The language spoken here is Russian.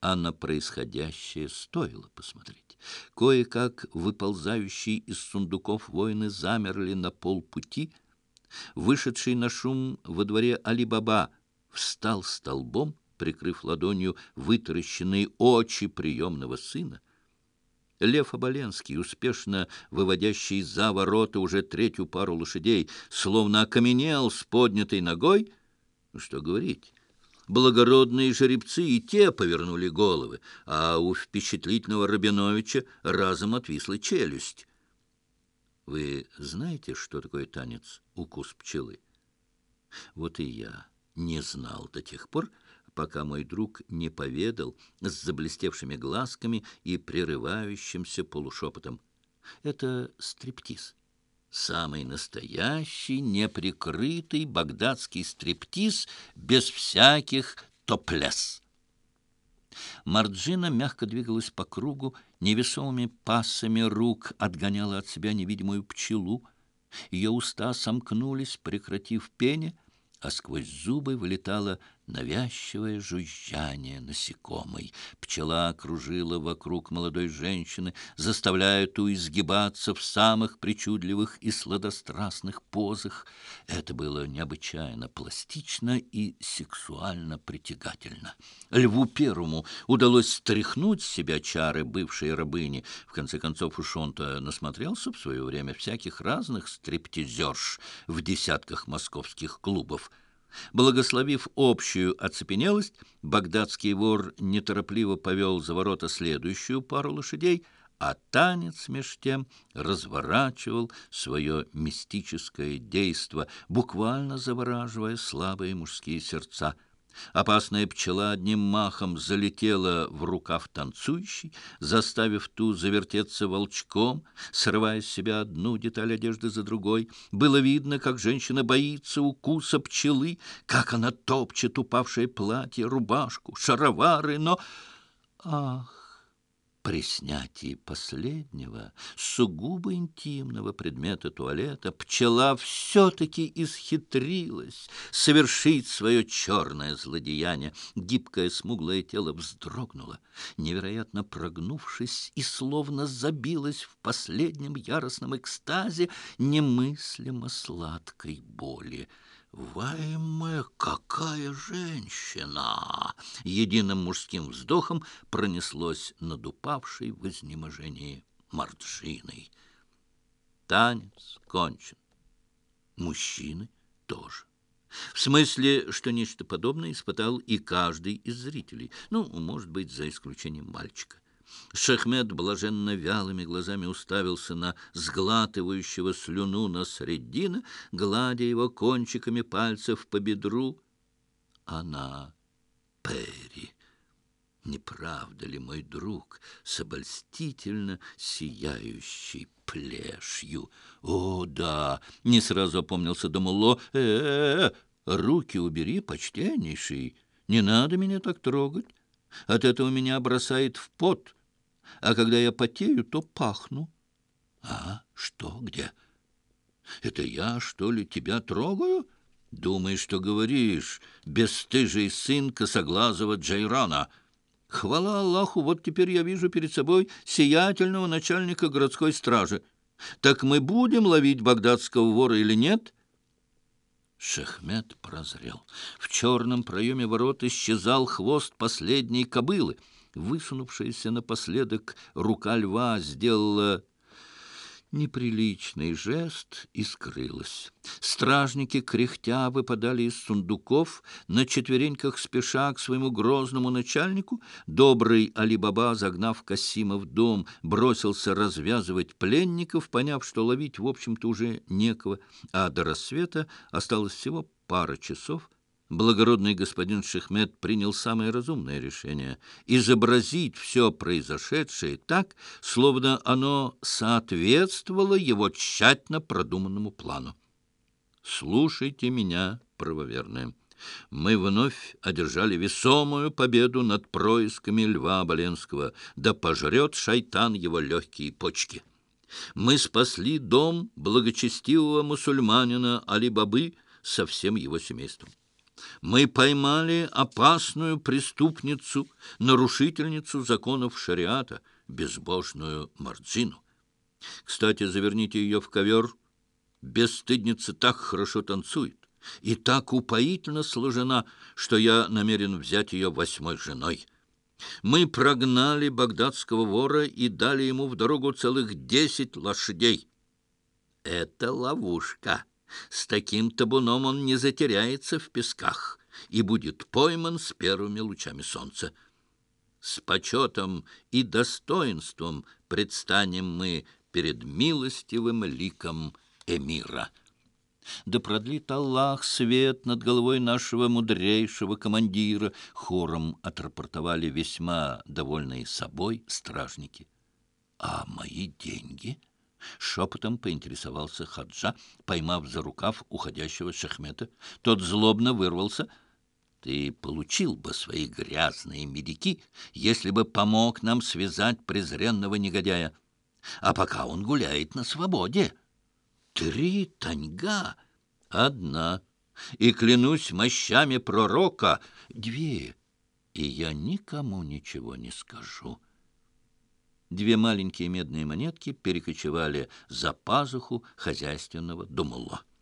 а на происходящее стоило посмотреть. Кое-как выползающие из сундуков воины замерли на полпути. Вышедший на шум во дворе Али-Баба встал столбом, прикрыв ладонью вытаращенные очи приемного сына. Лев Оболенский, успешно выводящий за ворота уже третью пару лошадей, словно окаменел с поднятой ногой. Что говорить, благородные жеребцы и те повернули головы, а у впечатлительного Рабиновича разом отвисла челюсть. Вы знаете, что такое танец «Укус пчелы»? Вот и я не знал до тех пор, пока мой друг не поведал с заблестевшими глазками и прерывающимся полушепотом. Это стриптиз. Самый настоящий, неприкрытый багдадский стриптиз без всяких топлес. Марджина мягко двигалась по кругу, невесомыми пассами рук отгоняла от себя невидимую пчелу. Ее уста сомкнулись, прекратив пение, а сквозь зубы вылетало навязчивое жужжание насекомой. Пчела кружила вокруг молодой женщины, заставляя ту изгибаться в самых причудливых и сладострастных позах. Это было необычайно пластично и сексуально притягательно. Льву Первому удалось стряхнуть с себя чары бывшей рабыни. В конце концов, уж он-то насмотрелся в свое время всяких разных стриптизерш в десятках московских клубов. Благословив общую оцепенелость, багдадский вор неторопливо повел за ворота следующую пару лошадей, а танец меж тем разворачивал свое мистическое действо, буквально завораживая слабые мужские сердца. Опасная пчела одним махом залетела в рукав танцующей, заставив ту завертеться волчком, срывая с себя одну деталь одежды за другой. Было видно, как женщина боится укуса пчелы, как она топчет упавшее платье, рубашку, шаровары, но... Ах! При снятии последнего, сугубо интимного предмета туалета, пчела все-таки исхитрилась совершить свое черное злодеяние. Гибкое смуглое тело вздрогнуло, невероятно прогнувшись, и словно забилось в последнем яростном экстазе немыслимо сладкой боли. «Вайме, какая женщина!» Единым мужским вздохом пронеслось над упавшей в изнеможении Марджиной. Танец кончен. Мужчины тоже. В смысле, что нечто подобное испытал и каждый из зрителей. Ну, может быть, за исключением мальчика. Шахмет блаженно вялыми глазами уставился на сглатывающего слюну Насреддина, гладя его кончиками пальцев по бедру. Она Перри. Не правда ли, мой друг, с обольстительно сияющей плешью? О, да! Не сразу опомнился Дамулло. Руки убери, почтеннейший. Не надо меня так трогать. От этого меня бросает в пот. А когда я потею, то пахну. А что, где? Это я, что ли, тебя трогаю? Думаешь, что говоришь, бесстыжий сын косоглазого Джейрана. Хвала Аллаху, вот теперь я вижу перед собой сиятельного начальника городской стражи. Так мы будем ловить багдадского вора или нет? Шахмет прозрел. В черном проеме ворот исчезал хвост последней кобылы. Высунувшаяся напоследок рука льва сделала неприличный жест и скрылась. Стражники, кряхтя, выпадали из сундуков, на четвереньках спеша к своему грозному начальнику. Добрый Али-Баба, загнав Касима в дом, бросился развязывать пленников, поняв, что ловить, в общем-то, уже некого, а до рассвета осталось всего пара часов. Благородный господин Шахмет принял самое разумное решение — изобразить все произошедшее так, словно оно соответствовало его тщательно продуманному плану. «Слушайте меня, правоверные. Мы вновь одержали весомую победу над происками Льва Оболенского, да пожрет шайтан его легкие почки. Мы спасли дом благочестивого мусульманина Али-Бабы со всем его семейством. Мы поймали опасную преступницу, нарушительницу законов шариата, безбожную Мардзину. Кстати, заверните ее в ковер. Бесстыдница так хорошо танцует и так упоительно сложена, что я намерен взять ее 8-й женой. Мы прогнали багдадского вора и дали ему в дорогу целых 10 лошадей. Это ловушка. С таким табуном он не затеряется в песках и будет пойман с первыми лучами солнца. С почетом и достоинством предстанем мы перед милостивым ликом эмира. Да продлит Аллах свет над головой нашего мудрейшего командира, хором отрапортовали весьма довольные собой стражники. А мои деньги? Шепотом поинтересовался Хаджа, поймав за рукав уходящего Шахмета. Тот злобно вырвался. Ты получил бы свои грязные медики, если бы помог нам связать презренного негодяя. А пока он гуляет на свободе. 3 таньга, 1, и, клянусь мощами пророка, 2, и я никому ничего не скажу. 2 маленькие медные монетки перекочевали за пазуху хозяйственного думулло.